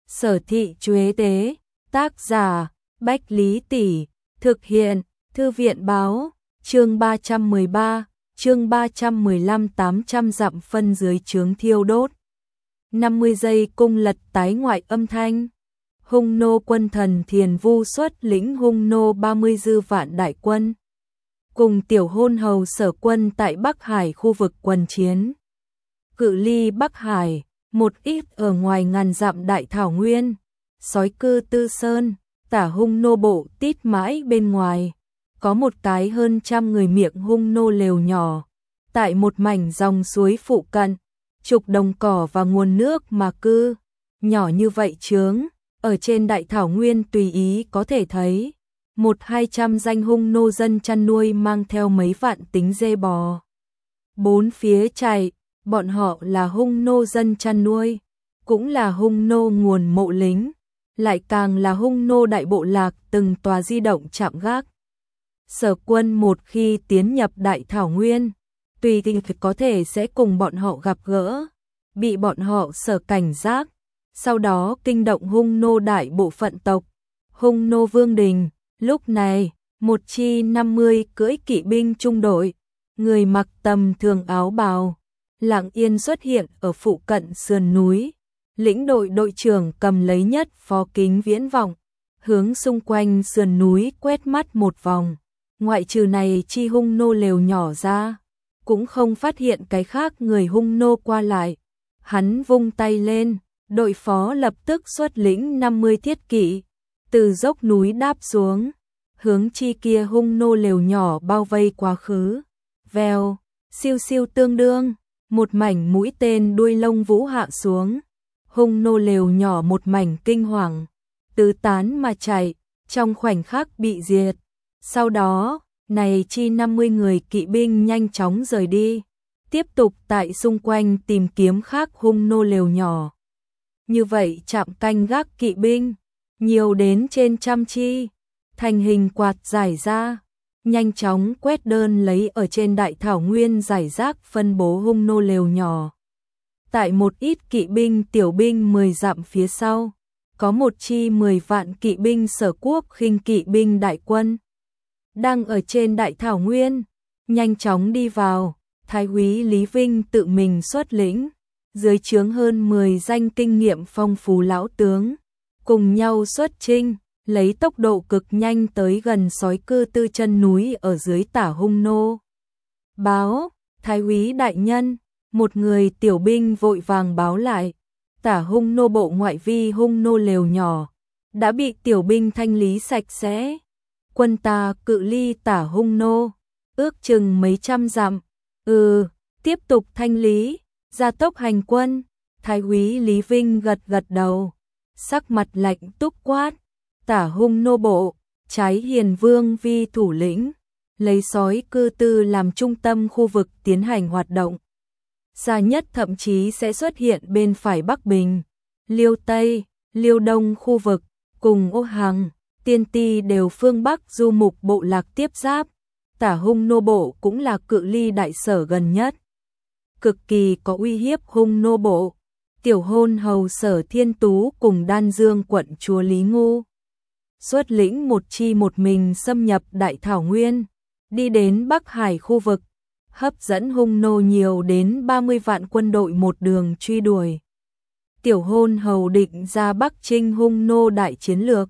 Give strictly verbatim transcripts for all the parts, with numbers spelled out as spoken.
Sở thị Chuế Tế, tác giả, Bách Lý Tỷ, thực hiện, Thư viện Báo, chương ba trăm mười ba, chương ba trăm mười lăm tám trăm dặm phân dưới chướng thiêu đốt. năm mươi giây cung lật tái ngoại âm thanh. Hung nô quân thần Thiền Vu xuất lĩnh hung nô ba mươi dư vạn đại quân. Cùng tiểu hôn hầu Sở quân tại Bắc Hải khu vực quần chiến. Cự ly Bắc Hải, một ít ở ngoài ngàn dặm đại thảo nguyên, sói cư Tư Sơn, tả hung nô bộ tít mãi bên ngoài. Có một cái hơn trăm người miệng hung nô lều nhỏ, tại một mảnh dòng suối phụ cận, trục đồng cỏ và nguồn nước mà cư. Nhỏ như vậy chướng, ở trên đại thảo nguyên tùy ý có thể thấy. Một hai trăm danh hung nô dân chăn nuôi mang theo mấy vạn tính dê bò. Bốn phía chạy, bọn họ là hung nô dân chăn nuôi, cũng là hung nô nguồn mộ lính, lại càng là hung nô đại bộ lạc từng tòa di động chạm gác. Sở quân một khi tiến nhập đại thảo nguyên, tùy tình có thể sẽ cùng bọn họ gặp gỡ, bị bọn họ sở cảnh giác, sau đó kinh động hung nô đại bộ phận tộc, hung nô vương đình. Lúc này, một chi năm mươi cưỡi kỵ binh trung đội, người mặc tầm thường áo bào, lặng yên xuất hiện ở phụ cận sườn núi. Lĩnh đội đội trưởng cầm lấy nhất phó kính viễn vọng, hướng xung quanh sườn núi quét mắt một vòng. Ngoại trừ này chi hung nô lều nhỏ ra, cũng không phát hiện cái khác người hung nô qua lại. Hắn vung tay lên, đội phó lập tức xuất lĩnh năm mươi thiết kỵ, từ dốc núi đáp xuống, hướng chi kia hung nô lều nhỏ bao vây quá khứ. Vèo, siêu siêu tương đương, một mảnh mũi tên đuôi lông vũ hạ xuống. Hung nô lều nhỏ một mảnh kinh hoàng, tứ tán mà chạy, trong khoảnh khắc bị diệt. Sau đó, này chi năm mươi người kỵ binh nhanh chóng rời đi, tiếp tục tại xung quanh tìm kiếm khác hung nô lều nhỏ. Như vậy trạm canh gác kỵ binh, nhiều đến trên trăm chi, thành hình quạt giải ra, nhanh chóng quét đơn lấy ở trên đại thảo nguyên giải rác phân bố hung nô lều nhỏ. Tại một ít kỵ binh tiểu binh mười dặm phía sau, có một chi mười vạn kỵ binh Sở quốc khinh kỵ binh đại quân. Đang ở trên đại thảo nguyên, nhanh chóng đi vào, Thái úy Lý Vinh tự mình xuất lĩnh, dưới trướng hơn mười danh kinh nghiệm phong phú lão tướng, cùng nhau xuất chinh, lấy tốc độ cực nhanh tới gần sói cư Tư chân núi ở dưới tả hung nô. Báo, Thái úy đại nhân, một người tiểu binh vội vàng báo lại, tả hung nô bộ ngoại vi hung nô lều nhỏ, đã bị tiểu binh thanh lý sạch sẽ. Quân ta cự ly tả hung nô, ước chừng mấy trăm dặm. Ừ, tiếp tục thanh lý, gia tốc hành quân. Thái úy Lý Vinh gật gật đầu, sắc mặt lạnh túc quát, tả hung nô bộ, trái Hiền Vương vi thủ lĩnh, lấy sói cư Tư làm trung tâm khu vực tiến hành hoạt động. Xa nhất thậm chí sẽ xuất hiện bên phải Bắc Bình, Liêu Tây, Liêu Đông khu vực, cùng Ô Hằng, Tiên Ti đều phương Bắc du mục bộ lạc tiếp giáp. Tả hung nô bộ cũng là cự ly đại sở gần nhất, cực kỳ có uy hiếp hung nô bộ. Tiểu hôn hầu Sở Thiên Tú cùng Đan Dương quận chúa Lý Ngu xuất lĩnh một chi một mình xâm nhập đại thảo nguyên, đi đến Bắc Hải khu vực, hấp dẫn hung nô nhiều đến ba mươi vạn quân đội một đường truy đuổi. Tiểu hôn hầu định ra Bắc chinh hung nô đại chiến lược.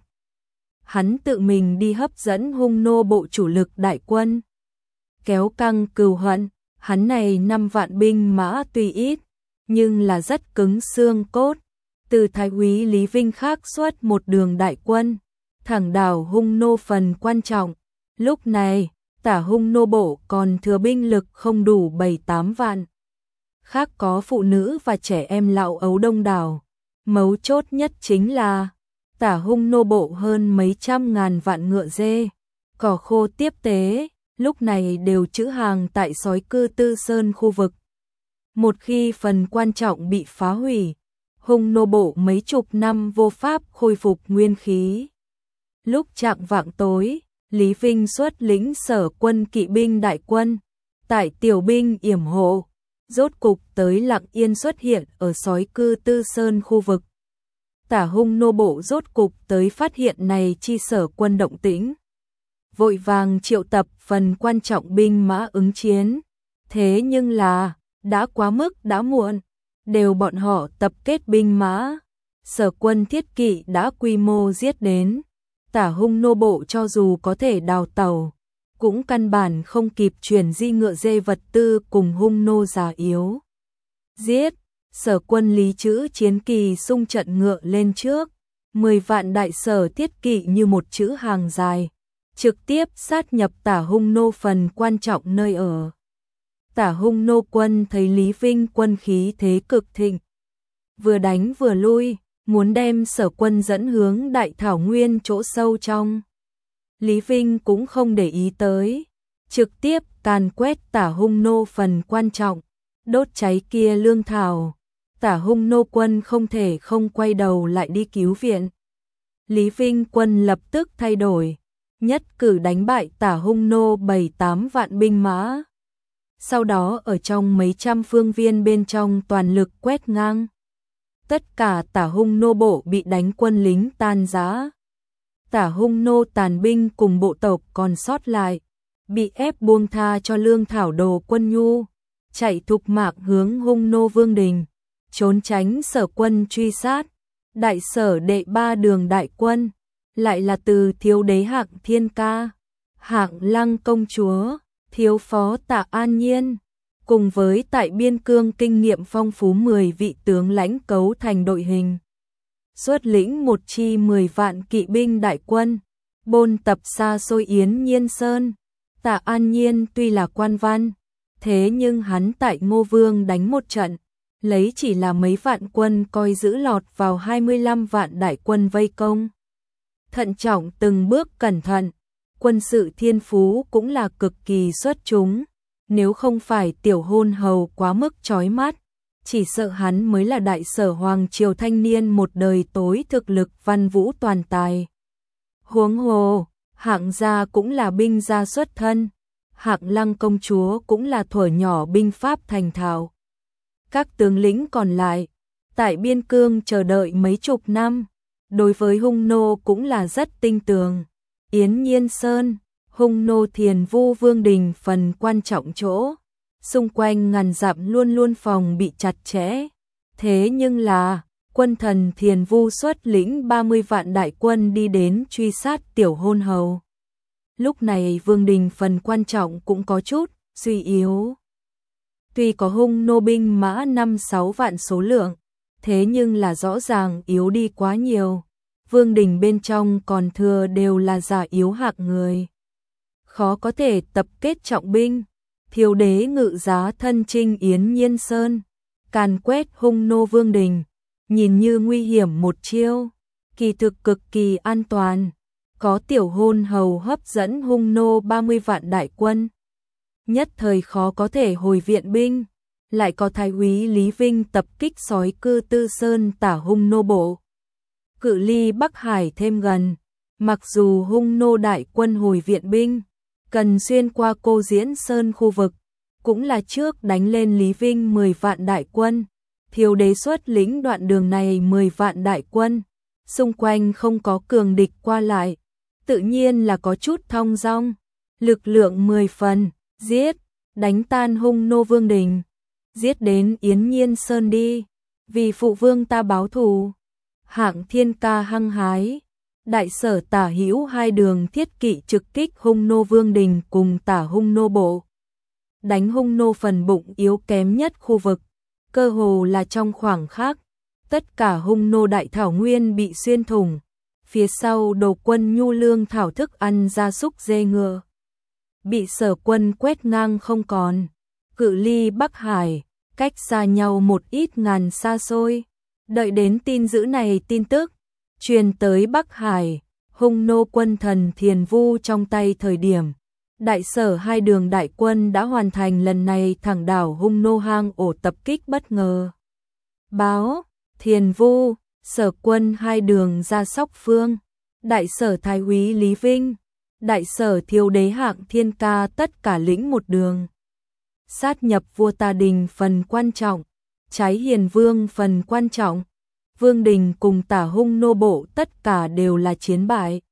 Hắn tự mình đi hấp dẫn hung nô bộ chủ lực đại quân, kéo căng cừu hận. Hắn này năm vạn binh mã tuy ít, nhưng là rất cứng xương cốt. Từ Thái úy Lý Vinh khác xuất một đường đại quân, thẳng đảo hung nô phần quan trọng. Lúc này, tả hung nô bộ còn thừa binh lực không đủ bảy tám vạn. Khác có phụ nữ và trẻ em lão ấu đông đảo. Mấu chốt nhất chính là tả hung nô bộ hơn mấy trăm ngàn vạn ngựa dê, cỏ khô tiếp tế, lúc này đều trữ hàng tại sói cư Tư Sơn khu vực. Một khi phần quan trọng bị phá hủy, hung nô bộ mấy chục năm vô pháp khôi phục nguyên khí. Lúc chạng vạng tối, Lý Vinh xuất lĩnh Sở quân kỵ binh đại quân, tại tiểu binh yểm hộ, rốt cục tới lặng yên xuất hiện ở sói cư Tư Sơn khu vực. Tả Hung nô bộ rốt cục tới phát hiện này chi Sở Quân động tĩnh. Vội vàng triệu tập phần quan trọng binh mã ứng chiến. Thế nhưng là, đã quá mức đã muộn, đều bọn họ tập kết binh mã. Sở Quân thiết kỵ đã quy mô giết đến. Tả Hung nô bộ cho dù có thể đào tàu, cũng căn bản không kịp chuyển di ngựa dê vật tư cùng Hung nô già yếu. Giết, Sở Quân lý chữ chiến kỳ xung trận ngựa lên trước, mười vạn đại sở thiết kỵ như một chữ hàng dài, trực tiếp sát nhập Tả Hung nô phần quan trọng nơi ở. Tả Hung nô quân thấy Lý Vinh quân khí thế cực thịnh, vừa đánh vừa lui, muốn đem Sở Quân dẫn hướng đại thảo nguyên chỗ sâu trong. Lý Vinh cũng không để ý tới, trực tiếp càn quét Tả Hung nô phần quan trọng, đốt cháy kia lương thảo. Tả Hung nô quân không thể không quay đầu lại đi cứu viện. Lý Vinh quân lập tức thay đổi, nhất cử đánh bại Tả Hung nô bảy tám vạn binh mã. Sau đó ở trong mấy trăm phương viên bên trong toàn lực quét ngang. Tất cả Tả Hung nô bộ bị đánh quân lính tan rã. Tả Hung nô tàn binh cùng bộ tộc còn sót lại, bị ép buông tha cho lương thảo đồ quân nhu, chạy thục mạc hướng Hung nô vương đình, trốn tránh Sở Quân truy sát. Đại sở đệ ba đường đại quân, lại là từ thiếu đế Hạng Thiên Ca, Hạng Lăng công chúa, thiếu phó Tạ An Nhiên, cùng với tại biên cương kinh nghiệm phong phú mười vị tướng lãnh cấu thành đội hình. Xuất lĩnh một chi mười vạn kỵ binh đại quân, bôn tập xa xôi Yến Nhiên Sơn. Tạ An Nhiên tuy là quan văn, thế nhưng hắn tại Ngô Vương đánh một trận, lấy chỉ là mấy vạn quân coi giữ lọt vào hai mươi lăm vạn đại quân vây công. Thận trọng từng bước cẩn thận, quân sự thiên phú cũng là cực kỳ xuất chúng, nếu không phải tiểu hôn hầu quá mức chói mắt, chỉ sợ hắn mới là đại sở hoàng triều thanh niên một đời tối thực lực văn vũ toàn tài. Huống hồ, Hạng gia cũng là binh gia xuất thân, Hạng Lăng công chúa cũng là thuở nhỏ binh pháp thành thạo. Các tướng lĩnh còn lại, tại biên cương chờ đợi mấy chục năm, đối với Hung nô cũng là rất tinh tường. Yến Nhiên Sơn, Hung nô Thiền Vu vương đình phần quan trọng chỗ, xung quanh ngàn dặm luôn luôn phòng bị chặt chẽ. Thế nhưng là, quân thần Thiền Vu xuất lĩnh ba mươi vạn đại quân đi đến truy sát tiểu hôn hầu. Lúc này vương đình phần quan trọng cũng có chút suy yếu. Tuy có Hung nô binh mã năm sáu vạn số lượng, thế nhưng là rõ ràng yếu đi quá nhiều. Vương đình bên trong còn thừa đều là già yếu hạng người, khó có thể tập kết trọng binh. Thiếu đế ngự giá thân chinh Yến Nhiên Sơn, càn quét Hung nô vương đình, nhìn như nguy hiểm một chiêu, kỳ thực cực kỳ an toàn. Có tiểu hôn hầu hấp dẫn Hung nô ba mươi vạn đại quân, nhất thời khó có thể hồi viện binh. Lại có thái úy Lý Vinh tập kích sói cư Tư Sơn Tả Hung nô bộ, cự ly Bắc Hải thêm gần. Mặc dù Hung nô đại quân hồi viện binh, cần xuyên qua Cô Diễn Sơn khu vực, cũng là trước đánh lên Lý Vinh mười vạn đại quân. Thiếu đế xuất lĩnh đoạn đường này mười vạn đại quân, xung quanh không có cường địch qua lại, tự nhiên là có chút thong dong. Lực lượng mười phần, giết, đánh tan Hung nô vương đình, giết đến Yến Nhiên Sơn đi, vì phụ vương ta báo thù. Hạng Thiên Ca hăng hái, đại sở Tả Hữu hai đường thiết kỵ trực kích Hung nô vương đình cùng Tả Hung nô bộ, đánh Hung nô phần bụng yếu kém nhất khu vực, cơ hồ là trong khoảng khắc, tất cả Hung nô đại thảo nguyên bị xuyên thủng. Phía sau đồ quân nhu lương thảo thức ăn gia súc dê ngựa, bị Sở Quân quét ngang không còn. Cự ly Bắc Hải, cách xa nhau một ít ngàn xa xôi. Đợi đến tin dữ này tin tức truyền tới Bắc Hải, Hung nô quân thần Thiền Vu trong tay thời điểm, đại sở hai đường đại quân đã hoàn thành lần này thẳng đảo Hung nô hang ổ tập kích bất ngờ. Báo, Thiền Vu, Sở Quân hai đường ra Sóc Phương, đại sở thái úy Lý Vinh, đại sở thiếu đế Hạng Thiên Ca tất cả lĩnh một đường, sát nhập vua Ta Đình phần quan trọng, trái Hiền Vương phần quan trọng. Vương Đình cùng Tả Hung nô bộ tất cả đều là chiến bại.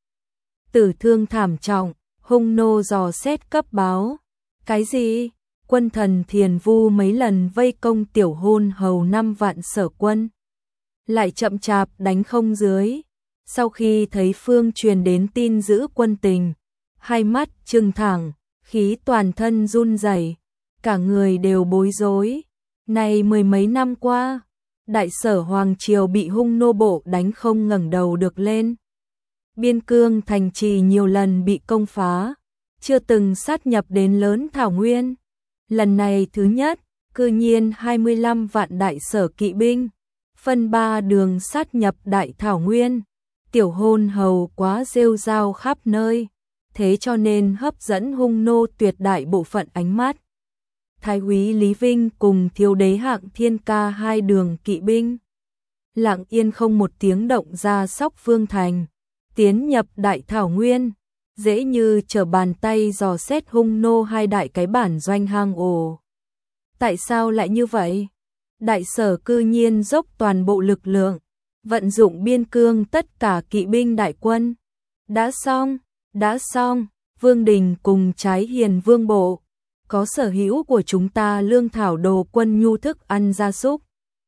Tử thương thảm trọng, Hung nô dò xét cấp báo. Cái gì? Quân thần Thiền Vu mấy lần vây công Tiểu Hôn Hầu năm vạn Sở quân, lại chậm chạp đánh không dưới. Sau khi thấy Phương truyền đến tin giữ quân tình, hai mắt trừng thẳng, khí toàn thân run rẩy, cả người đều bối rối. Này mười mấy năm qua, Đại Sở Hoàng Triều bị Hung nô bộ đánh không ngẩng đầu được lên. Biên cương thành trì nhiều lần bị công phá, chưa từng sát nhập đến lớn thảo nguyên. Lần này thứ nhất, cư nhiên hai mươi lăm vạn Đại Sở kỵ binh, phân ba đường sát nhập Đại Thảo Nguyên. Tiểu Hôn Hầu quá rêu rao khắp nơi, thế cho nên hấp dẫn Hung nô tuyệt đại bộ phận ánh mắt. Thái úy Lý Vinh cùng thiếu đế Hạng Thiên Ca hai đường kỵ binh, lặng yên không một tiếng động ra Sóc Phương thành, tiến nhập Đại Thảo Nguyên, dễ như trở bàn tay dò xét Hung nô hai đại cái bản doanh hang ổ. Tại sao lại như vậy? Đại Sở cư nhiên dốc toàn bộ lực lượng, vận dụng biên cương tất cả kỵ binh đại quân. Đã xong, đã xong, Vương Đình cùng Trái Hiền Vương bộ, có sở hữu của chúng ta lương thảo đồ quân nhu thức ăn gia súc.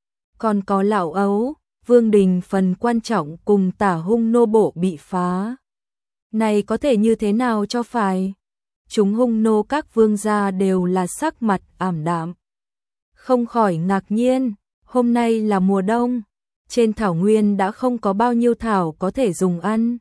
Còn có lão ấu, Vương Đình phần quan trọng cùng Tả Hung nô bộ bị phá. Này có thể như thế nào cho phải? Chúng Hung nô các vương gia đều là sắc mặt ảm đạm. Không khỏi ngạc nhiên, hôm nay là mùa đông, trên thảo nguyên đã không có bao nhiêu thảo có thể dùng ăn.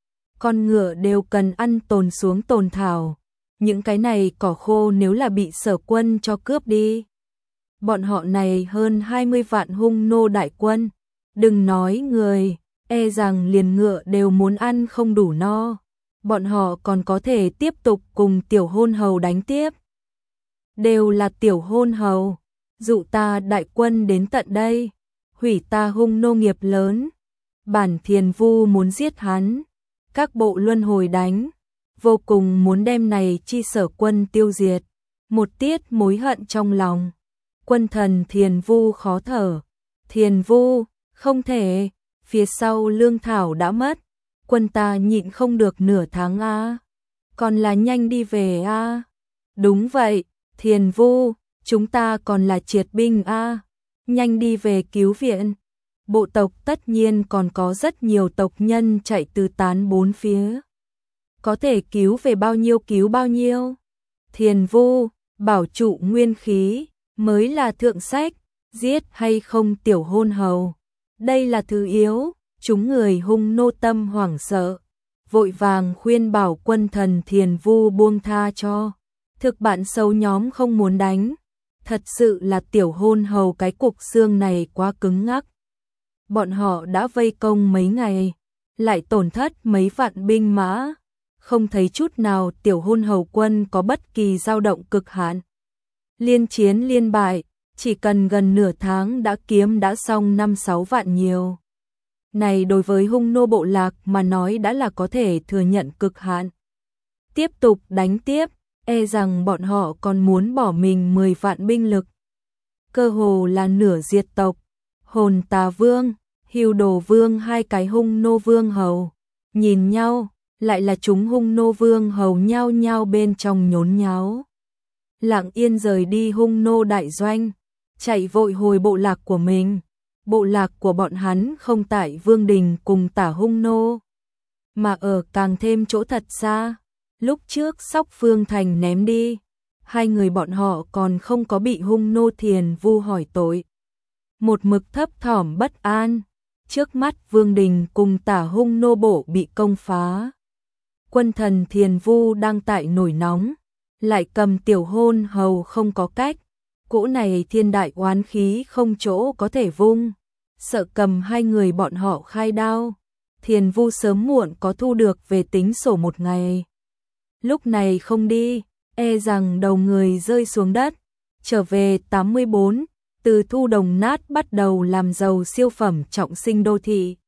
Con ngựa đều cần ăn tồn xuống tồn thảo, những cái này cỏ khô nếu là bị Sở quân cho cướp đi. Bọn họ này hơn hai mươi vạn Hung nô đại quân, đừng nói người, e rằng liền ngựa đều muốn ăn không đủ no. Bọn họ còn có thể tiếp tục cùng Tiểu Hôn Hầu đánh tiếp. Đều là Tiểu Hôn Hầu, dụ ta đại quân đến tận đây, hủy ta Hung nô nghiệp lớn. Bản Thiền Vu muốn giết hắn, các bộ luân hồi đánh, vô cùng muốn đem này chi Sở quân tiêu diệt. Một tiết mối hận trong lòng, quân thần Thiền Vu khó thở. Thiền Vu, không thể, phía sau lương thảo đã mất, quân ta nhịn không được nửa tháng a, còn là nhanh đi về a. Đúng vậy, Thiền Vu, chúng ta còn là triệt binh a, nhanh đi về cứu viện. Bộ tộc tất nhiên còn có rất nhiều tộc nhân chạy tứ tán bốn phía, có thể cứu về bao nhiêu cứu bao nhiêu. Thiền Vu, bảo trụ nguyên khí mới là thượng sách, giết hay không Tiểu Hôn Hầu, đây là thứ yếu. Chúng người Hung nô tâm hoảng sợ, vội vàng khuyên bảo quân thần Thiền Vu buông tha cho. Thực bạn xấu nhóm không muốn đánh, thật sự là Tiểu Hôn Hầu cái cục xương này quá cứng ngắc. Bọn họ đã vây công mấy ngày, lại tổn thất mấy vạn binh mã, không thấy chút nào Tiểu Hôn Hầu quân có bất kỳ dao động cực hạn. Liên chiến liên bại, chỉ cần gần nửa tháng đã kiếm đã xong năm sáu vạn nhiều. Này đối với Hung nô bộ lạc mà nói đã là có thể thừa nhận cực hạn. Tiếp tục đánh tiếp, e rằng bọn họ còn muốn bỏ mình mười vạn binh lực. Cơ hồ là nửa diệt tộc. Hồn Tà Vương, Hưu Đồ Vương hai cái Hung nô vương hầu, nhìn nhau, lại là chúng Hung nô vương hầu nhao nhao bên trong nhốn nháo. Lặng yên rời đi Hung nô đại doanh, chạy vội hồi bộ lạc của mình. Bộ lạc của bọn hắn không tại Vương Đình cùng Tả Hung nô, mà ở càng thêm chỗ thật xa. Lúc trước Sóc Phương thành ném đi, hai người bọn họ còn không có bị Hung nô Thiền Vu hỏi tội. Một mực thấp thỏm bất an, trước mắt Vương Đình cùng Tả Hung nô bộ bị công phá. Quân thần Thiền Vu đang tại nổi nóng, lại cầm Tiểu Hôn Hầu không có cách. Cỗ này thiên đại oán khí không chỗ có thể vung, sợ cầm hai người bọn họ khai đao. Thiền Vu sớm muộn có thu được về tính sổ một ngày. Lúc này không đi, e rằng đầu người rơi xuống đất. Trở về tám mươi bốn, từ thu đồng nát bắt đầu làm giàu siêu phẩm trọng sinh đô thị.